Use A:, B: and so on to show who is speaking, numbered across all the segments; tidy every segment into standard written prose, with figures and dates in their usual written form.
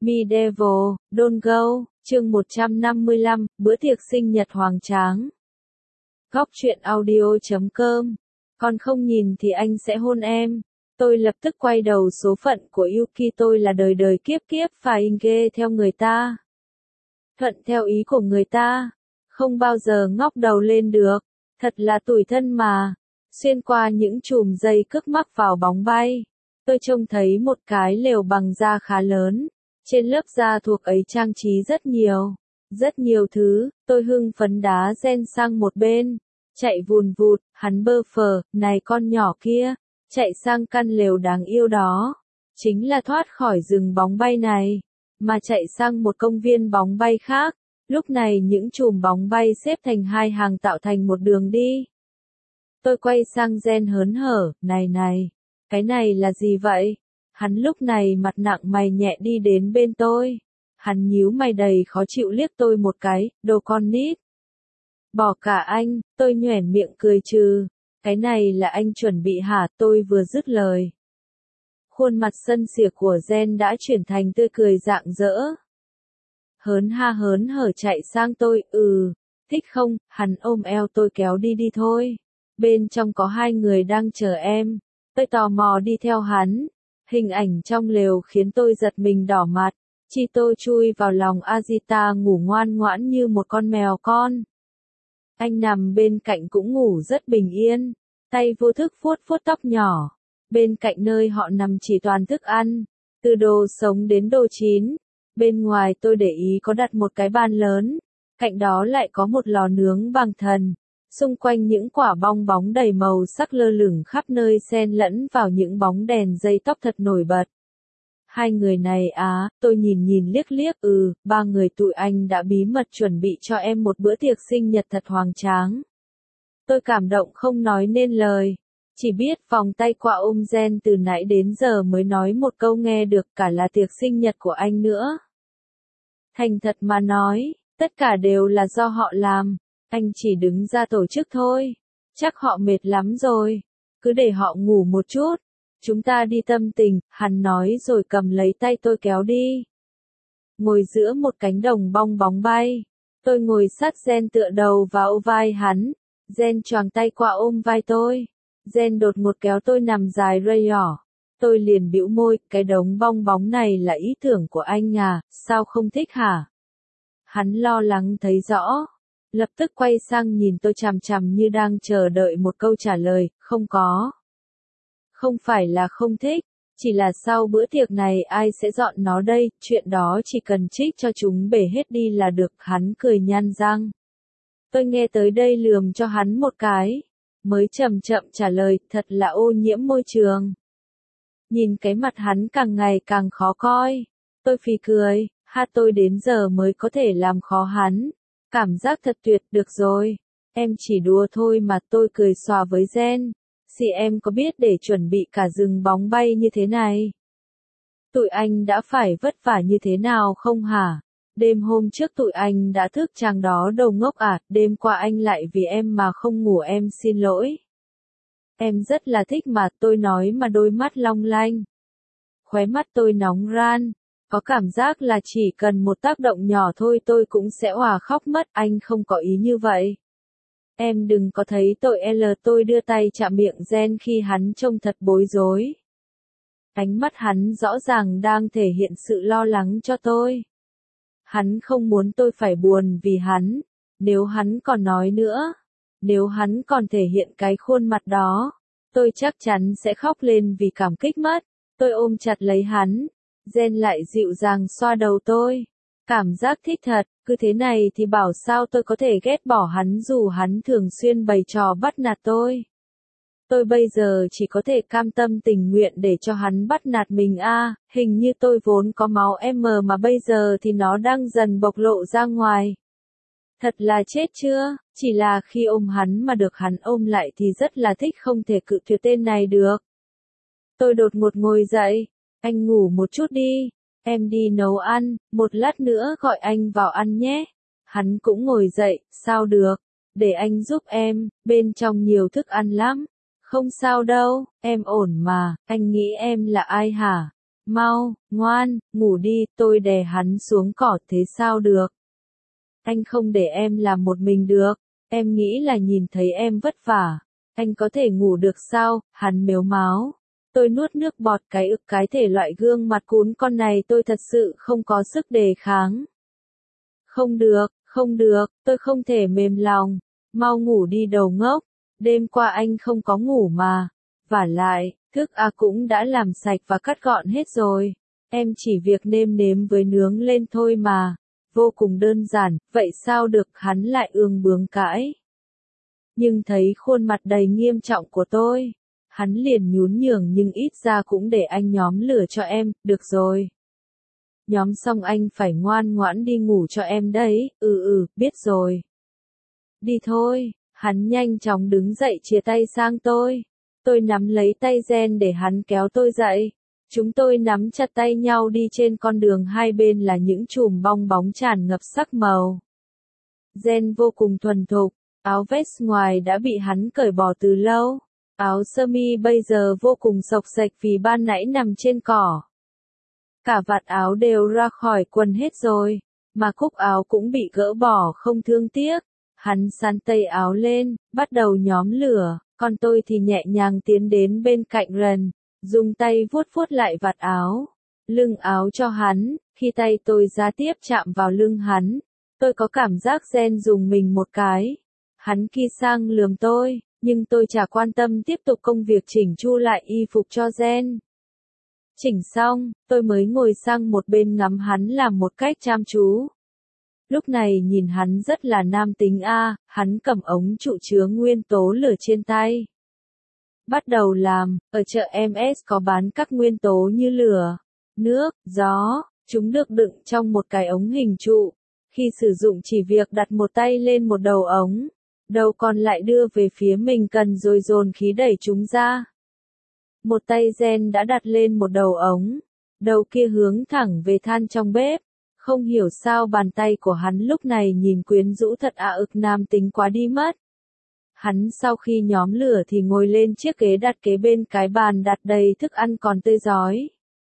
A: Medieval, Don't Go, chương 155, bữa tiệc sinh nhật hoành tráng. Góc truyện audio.com. Còn không nhìn thì anh sẽ hôn em. Tôi lập tức quay đầu số phận của Yuki, tôi là đời đời kiếp kiếp phải nghe theo người ta. Thuận theo ý của người ta. Không bao giờ ngóc đầu lên được. Thật là tủi thân mà. Xuyên qua những chùm dây cước mắc vào bóng bay. Tôi trông thấy một cái lều bằng da khá lớn. Trên lớp da thuộc ấy trang trí rất nhiều thứ. Tôi hưng phấn đá Gen sang một bên, chạy vùn vụt, hắn bơ phờ, này con nhỏ kia, chạy sang căn lều đáng yêu đó. Chính là thoát khỏi rừng bóng bay này, mà chạy sang một công viên bóng bay khác. Lúc này những chùm bóng bay xếp thành hai hàng tạo thành một đường đi. Tôi quay sang Gen hớn hở, này, cái này là gì vậy? Hắn lúc này mặt nặng mày nhẹ đi đến bên tôi. Hắn nhíu mày đầy khó chịu liếc tôi một cái, đồ con nít. Bỏ cả anh, tôi nhoẻn miệng cười trừ. Cái này là anh chuẩn bị hả? Tôi vừa dứt lời. Khuôn mặt sân sỉa của Gen đã chuyển thành tươi cười rạng rỡ. Hớn hở chạy sang tôi, thích không? Hắn ôm eo tôi kéo đi thôi. Bên trong có hai người đang chờ em. Tôi tò mò đi theo hắn. Hình ảnh trong lều khiến tôi giật mình đỏ mặt. Chito chui vào lòng Azita ngủ ngoan ngoãn như một con mèo con. Anh nằm bên cạnh cũng ngủ rất bình yên. Tay vô thức vuốt tóc nhỏ. Bên cạnh nơi họ nằm chỉ toàn thức ăn. Từ đồ sống đến đồ chín. Bên ngoài tôi để ý có đặt một cái bàn lớn. Cạnh đó lại có một lò nướng bằng thần. Xung quanh những quả bong bóng đầy màu sắc lơ lửng khắp nơi xen lẫn vào những bóng đèn dây tóc thật nổi bật. Hai người này tôi nhìn liếc, ba người tụi anh đã bí mật chuẩn bị cho em một bữa tiệc sinh nhật thật hoành tráng. Tôi cảm động không nói nên lời, chỉ biết vòng tay qua ôm Gen từ nãy đến giờ mới nói một câu nghe được cả là tiệc sinh nhật của anh nữa. Thành thật mà nói, tất cả đều là do họ làm. Anh chỉ đứng ra tổ chức thôi. Chắc họ mệt lắm rồi. Cứ để họ ngủ một chút. Chúng ta đi tâm tình, hắn nói rồi cầm lấy tay tôi kéo đi. Ngồi giữa một cánh đồng bong bóng bay. Tôi ngồi sát Gen tựa đầu vào vai hắn. Gen choàng tay qua ôm vai tôi. Gen đột ngột kéo tôi nằm dài rơi nhỏ. Tôi liền bĩu môi, cái đống bong bóng này là ý tưởng của anh à, sao không thích hả? Hắn lo lắng thấy rõ. Lập tức quay sang nhìn tôi chằm chằm như đang chờ đợi một câu trả lời, không có. Không phải là không thích, chỉ là sau bữa tiệc này ai sẽ dọn nó đây, chuyện đó chỉ cần trích cho chúng bể hết đi là được, hắn cười nhăn răng. Tôi nghe tới đây lườm cho hắn một cái, mới chậm chậm trả lời, thật là ô nhiễm môi trường. Nhìn cái mặt hắn càng ngày càng khó coi, tôi phì cười, tôi đến giờ mới có thể làm khó hắn. Cảm giác thật tuyệt, được rồi. Em chỉ đùa thôi mà, tôi cười xòa với Gen. Em có biết để chuẩn bị cả rừng bóng bay như thế này? Tụi anh đã phải vất vả như thế nào không hả? Đêm hôm trước tụi anh đã thức chàng đó đầu ngốc à, đêm qua anh lại vì em mà không ngủ, em xin lỗi. Em rất là thích mà, tôi nói mà đôi mắt long lanh. Khóe mắt tôi nóng ran. Có cảm giác là chỉ cần một tác động nhỏ thôi tôi cũng sẽ òa khóc mất, anh không có ý như vậy. Em đừng có thấy tội tôi đưa tay chạm miệng Gen khi hắn trông thật bối rối. Ánh mắt hắn rõ ràng đang thể hiện sự lo lắng cho tôi. Hắn không muốn tôi phải buồn vì hắn, nếu hắn còn nói nữa, nếu hắn còn thể hiện cái khuôn mặt đó, tôi chắc chắn sẽ khóc lên vì cảm kích mất. Tôi ôm chặt lấy hắn. Gen lại dịu dàng xoa đầu tôi. Cảm giác thích thật, cứ thế này thì bảo sao tôi có thể ghét bỏ hắn dù hắn thường xuyên bày trò bắt nạt tôi. Tôi bây giờ chỉ có thể cam tâm tình nguyện để cho hắn bắt nạt mình hình như tôi vốn có máu M mà bây giờ thì nó đang dần bộc lộ ra ngoài. Thật là chết chưa, chỉ là khi ôm hắn mà được hắn ôm lại thì rất là thích, không thể cự tuyệt tên này được. Tôi đột ngột ngồi dậy. Anh ngủ một chút đi, em đi nấu ăn, một lát nữa gọi anh vào ăn nhé. Hắn cũng ngồi dậy, sao được, để anh giúp em, bên trong nhiều thức ăn lắm. Không sao đâu, em ổn mà, anh nghĩ em là ai hả? Mau, ngoan, ngủ đi, tôi đè hắn xuống cỏ thế sao được. Anh không để em làm một mình được, em nghĩ là nhìn thấy em vất vả. Anh có thể ngủ được sao, hắn mếu máo. Tôi nuốt nước bọt cái ực cái thể loại gương mặt cún con này tôi thật sự không có sức đề kháng. Không được, tôi không thể mềm lòng. Mau ngủ đi đầu ngốc, đêm qua anh không có ngủ mà. Vả lại, thức cũng đã làm sạch và cắt gọn hết rồi. Em chỉ việc nêm nếm với nướng lên thôi mà. Vô cùng đơn giản, vậy sao được, hắn lại ương bướng cãi. Nhưng thấy khuôn mặt đầy nghiêm trọng của tôi, hắn liền nhún nhường nhưng ít ra cũng để anh nhóm lửa cho em, được rồi. Nhóm xong anh phải ngoan ngoãn đi ngủ cho em đấy, biết rồi. Đi thôi, hắn nhanh chóng đứng dậy chia tay sang tôi. Tôi nắm lấy tay Jen để hắn kéo tôi dậy. Chúng tôi nắm chặt tay nhau đi trên con đường hai bên là những chùm bong bóng tràn ngập sắc màu. Jen vô cùng thuần thục, áo vest ngoài đã bị hắn cởi bỏ từ lâu. Áo sơ mi bây giờ vô cùng xộc xệch vì ban nãy nằm trên cỏ. Cả vạt áo đều ra khỏi quần hết rồi, mà cúc áo cũng bị gỡ bỏ không thương tiếc. Hắn sắn tay áo lên, bắt đầu nhóm lửa, còn tôi thì nhẹ nhàng tiến đến bên cạnh Ren, dùng tay vuốt vuốt lại vạt áo, lưng áo cho hắn. Khi tay tôi gián tiếp chạm vào lưng hắn, tôi có cảm giác Jen dùng mình một cái. Hắn kia sang lườm tôi, nhưng tôi chả quan tâm tiếp tục công việc chỉnh chu lại y phục cho Jen. Chỉnh xong, tôi mới ngồi sang một bên ngắm hắn làm một cách chăm chú. Lúc này nhìn hắn rất là nam tính hắn cầm ống trụ chứa nguyên tố lửa trên tay. Bắt đầu làm, ở chợ MS có bán các nguyên tố như lửa, nước, gió, chúng được đựng trong một cái ống hình trụ. Khi sử dụng chỉ việc đặt một tay lên một đầu ống, đầu còn lại đưa về phía mình cần rồi dồn khí đẩy chúng ra. Một tay Jen đã đặt lên một đầu ống, đầu kia hướng thẳng về than trong bếp. Không hiểu sao bàn tay của hắn lúc này nhìn quyến rũ thật nam tính quá đi mất. Hắn sau khi nhóm lửa thì ngồi lên chiếc ghế đặt kế bên cái bàn đặt đầy thức ăn còn tươi rói.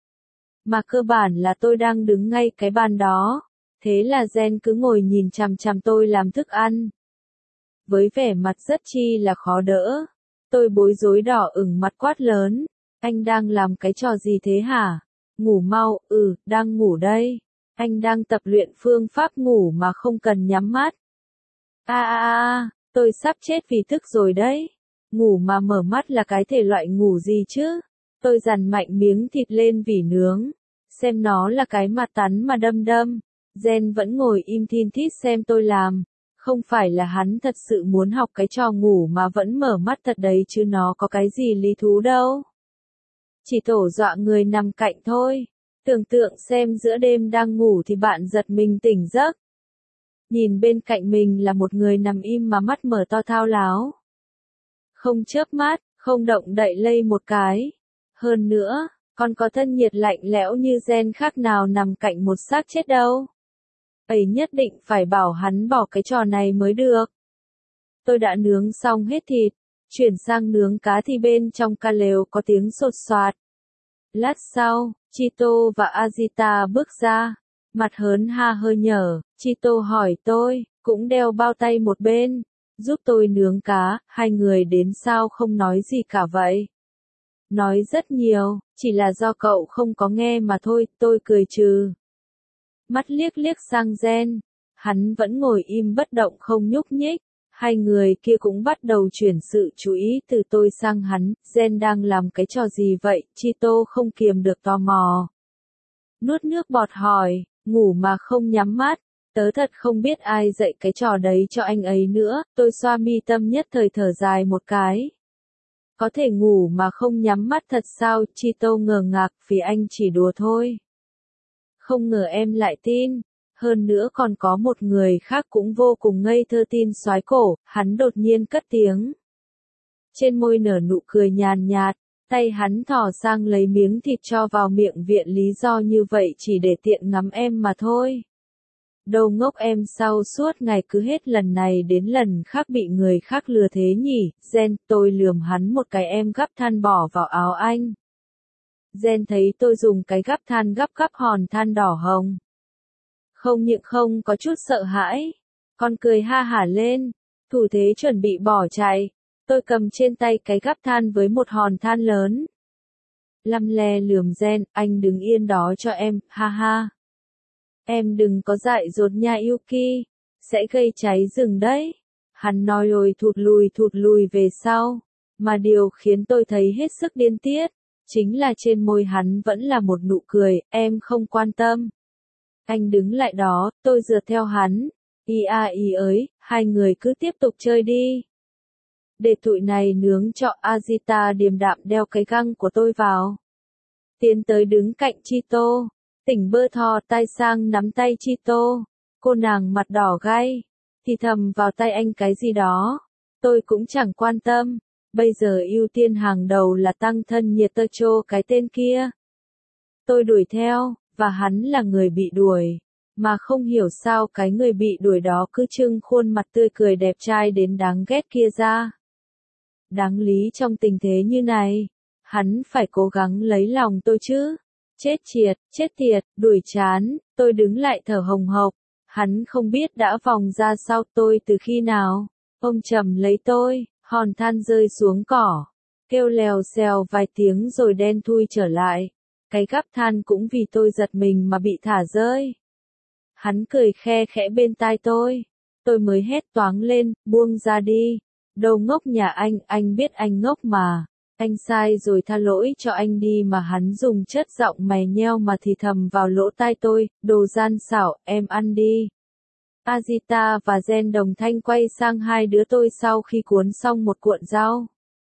A: Mà cơ bản là tôi đang đứng ngay cái bàn đó, thế là Jen cứ ngồi nhìn chằm chằm tôi làm thức ăn. Với vẻ mặt rất chi là khó đỡ, tôi bối rối đỏ ửng mặt quát lớn, anh đang làm cái trò gì thế hả? Ngủ mau, đang ngủ đây. Anh đang tập luyện phương pháp ngủ mà không cần nhắm mắt. Tôi sắp chết vì thức rồi đấy. Ngủ mà mở mắt là cái thể loại ngủ gì chứ? Tôi dằn mạnh miếng thịt lên vỉ nướng, xem nó là cái mặt tắn mà đâm đâm. Jen vẫn ngồi im thin thít xem tôi làm. Không phải là hắn thật sự muốn học cái trò ngủ mà vẫn mở mắt thật đấy chứ nó có cái gì lý thú đâu. Chỉ tổ dọa người nằm cạnh thôi. Tưởng tượng xem giữa đêm đang ngủ thì bạn giật mình tỉnh giấc. Nhìn bên cạnh mình là một người nằm im mà mắt mở to thao láo. Không chớp mắt, không động đậy lay một cái. Hơn nữa, còn có thân nhiệt lạnh lẽo như Jen khác nào nằm cạnh một xác chết đâu. Ấy nhất định phải bảo hắn bỏ cái trò này mới được. Tôi đã nướng xong hết thịt, chuyển sang nướng cá thì bên trong ca lều có tiếng sột soạt. Lát sau, Chito và Azita bước ra, mặt hớn ha hơi nhở. Chito hỏi tôi, cũng đeo bao tay một bên, giúp tôi nướng cá. Hai người đến sao không nói gì cả vậy? Nói rất nhiều, chỉ là do cậu không có nghe mà thôi, tôi cười trừ. Mắt liếc liếc sang Jen, hắn vẫn ngồi im bất động không nhúc nhích. Hai người kia cũng bắt đầu chuyển sự chú ý từ tôi sang hắn. Jen đang làm cái trò gì vậy? Chito không kiềm được tò mò. Nuốt nước bọt hỏi, ngủ mà không nhắm mắt. Tớ thật không biết ai dạy cái trò đấy cho anh ấy nữa. Tôi xoa mi tâm nhất thời thở dài một cái. Có thể ngủ mà không nhắm mắt thật sao? Chito ngờ ngạc vì anh chỉ đùa thôi. Không ngờ em lại tin. Hơn nữa còn có một người khác cũng vô cùng ngây thơ tin soái cổ. Hắn đột nhiên cất tiếng. Trên môi nở nụ cười nhàn nhạt. Tay hắn thò sang lấy miếng thịt cho vào miệng viện lý do như vậy chỉ để tiện ngắm em mà thôi. Đầu ngốc em sao suốt ngày cứ hết lần này đến lần khác bị người khác lừa thế nhỉ? Jen, tôi lườm hắn một cái em gắp than bỏ vào áo anh. Gen thấy tôi dùng cái gắp than gắp hòn than đỏ hồng. Không những không có chút sợ hãi, còn cười ha hả lên, thủ thế chuẩn bị bỏ chạy. Tôi cầm trên tay cái gắp than với một hòn than lớn. Lăm le lườm Gen, anh đứng yên đó cho em, ha ha. Em đừng có dại dột nha Yuki, sẽ gây cháy rừng đấy. Hắn nói rồi thụt lùi về sau. Mà điều khiến tôi thấy hết sức điên tiết, chính là trên môi hắn vẫn là một nụ cười, em không quan tâm. Anh đứng lại đó, tôi dựa theo hắn. Ý ơi, hai người cứ tiếp tục chơi đi. Để tụi này nướng cho Azita điềm đạm đeo cái găng của tôi vào. Tiến tới đứng cạnh Chito. Tỉnh bơ thò tay sang nắm tay Chito. Cô nàng mặt đỏ gay. Thì thầm vào tay anh cái gì đó. Tôi cũng chẳng quan tâm. Bây giờ ưu tiên hàng đầu là tăng thân nhiệt tơ chô cái tên kia. Tôi đuổi theo, và hắn là người bị đuổi. Mà không hiểu sao cái người bị đuổi đó cứ trưng khuôn mặt tươi cười đẹp trai đến đáng ghét kia ra. Đáng lý trong tình thế như này, hắn phải cố gắng lấy lòng tôi chứ. Chết tiệt, đuổi chán, tôi đứng lại thở hồng hộc. Hắn không biết đã vòng ra sau tôi từ khi nào. Ông chầm lấy tôi, hòn than rơi xuống cỏ. Kêu lèo xèo vài tiếng rồi đen thui trở lại. Cái gắp than cũng vì tôi giật mình mà bị thả rơi. Hắn cười khe khẽ bên tai tôi. Tôi mới hét toáng lên, buông ra đi. Đồ ngốc nhà anh biết anh ngốc mà. Anh sai rồi tha lỗi cho anh đi mà hắn dùng chất giọng mè nheo mà thì thầm vào lỗ tai tôi, đồ gian xảo, em ăn đi. Azita và Gen đồng thanh quay sang hai đứa tôi sau khi cuốn xong một cuộn rau.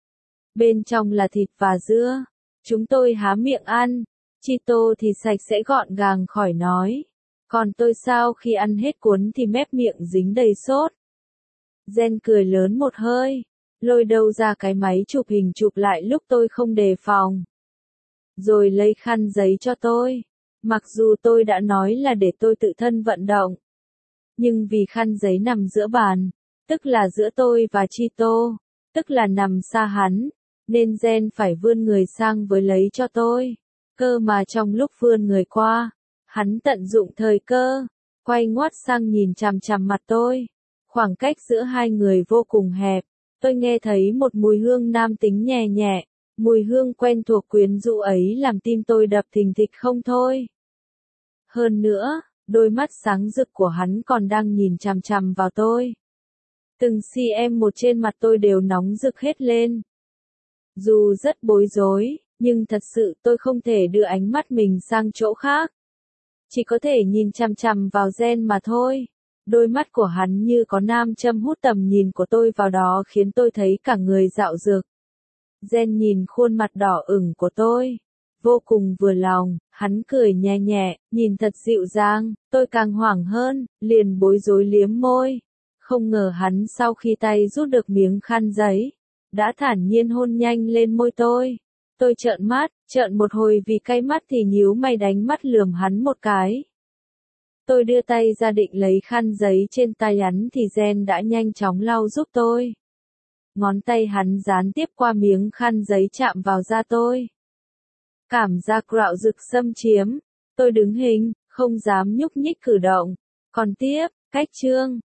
A: Bên trong là thịt và dưa. Chúng tôi há miệng ăn. Chito thì sạch sẽ gọn gàng khỏi nói. Còn tôi sau khi ăn hết cuốn thì mép miệng dính đầy sốt. Gen cười lớn một hơi. Lôi đâu ra cái máy chụp hình chụp lại lúc tôi không đề phòng. Rồi lấy khăn giấy cho tôi. Mặc dù tôi đã nói là để tôi tự thân vận động. Nhưng vì khăn giấy nằm giữa bàn, tức là giữa tôi và Chito, tức là nằm xa hắn, nên Gen phải vươn người sang với lấy cho tôi. Cơ mà trong lúc vươn người qua, hắn tận dụng thời cơ, quay ngoắt sang nhìn chằm chằm mặt tôi. Khoảng cách giữa hai người vô cùng hẹp. Tôi nghe thấy một mùi hương nam tính nhẹ nhẹ, mùi hương quen thuộc quyến rũ ấy làm tim tôi đập thình thịch không thôi. Hơn nữa, đôi mắt sáng rực của hắn còn đang nhìn chằm chằm vào tôi. Từng cm một trên mặt tôi đều nóng rực hết lên. Dù rất bối rối, nhưng thật sự tôi không thể đưa ánh mắt mình sang chỗ khác. Chỉ có thể nhìn chằm chằm vào Gen mà thôi. Đôi mắt của hắn như có nam châm hút tầm nhìn của tôi vào đó khiến tôi thấy cả người dạo dực. Gen nhìn khuôn mặt đỏ ửng của tôi. Vô cùng vừa lòng, hắn cười nhẹ nhẹ, nhìn thật dịu dàng, tôi càng hoảng hơn, liền bối rối liếm môi. Không ngờ hắn sau khi tay rút được miếng khăn giấy, đã thản nhiên hôn nhanh lên môi tôi. Tôi trợn một hồi vì cay mắt thì nhíu mày đánh mắt lườm hắn một cái. Tôi đưa tay ra định lấy khăn giấy trên tay hắn thì Gen đã nhanh chóng lau giúp tôi. Ngón tay hắn gián tiếp qua miếng khăn giấy chạm vào da tôi. Cảm giác rạo rực xâm chiếm. Tôi đứng hình, không dám nhúc nhích cử động. Còn tiếp, cách chương.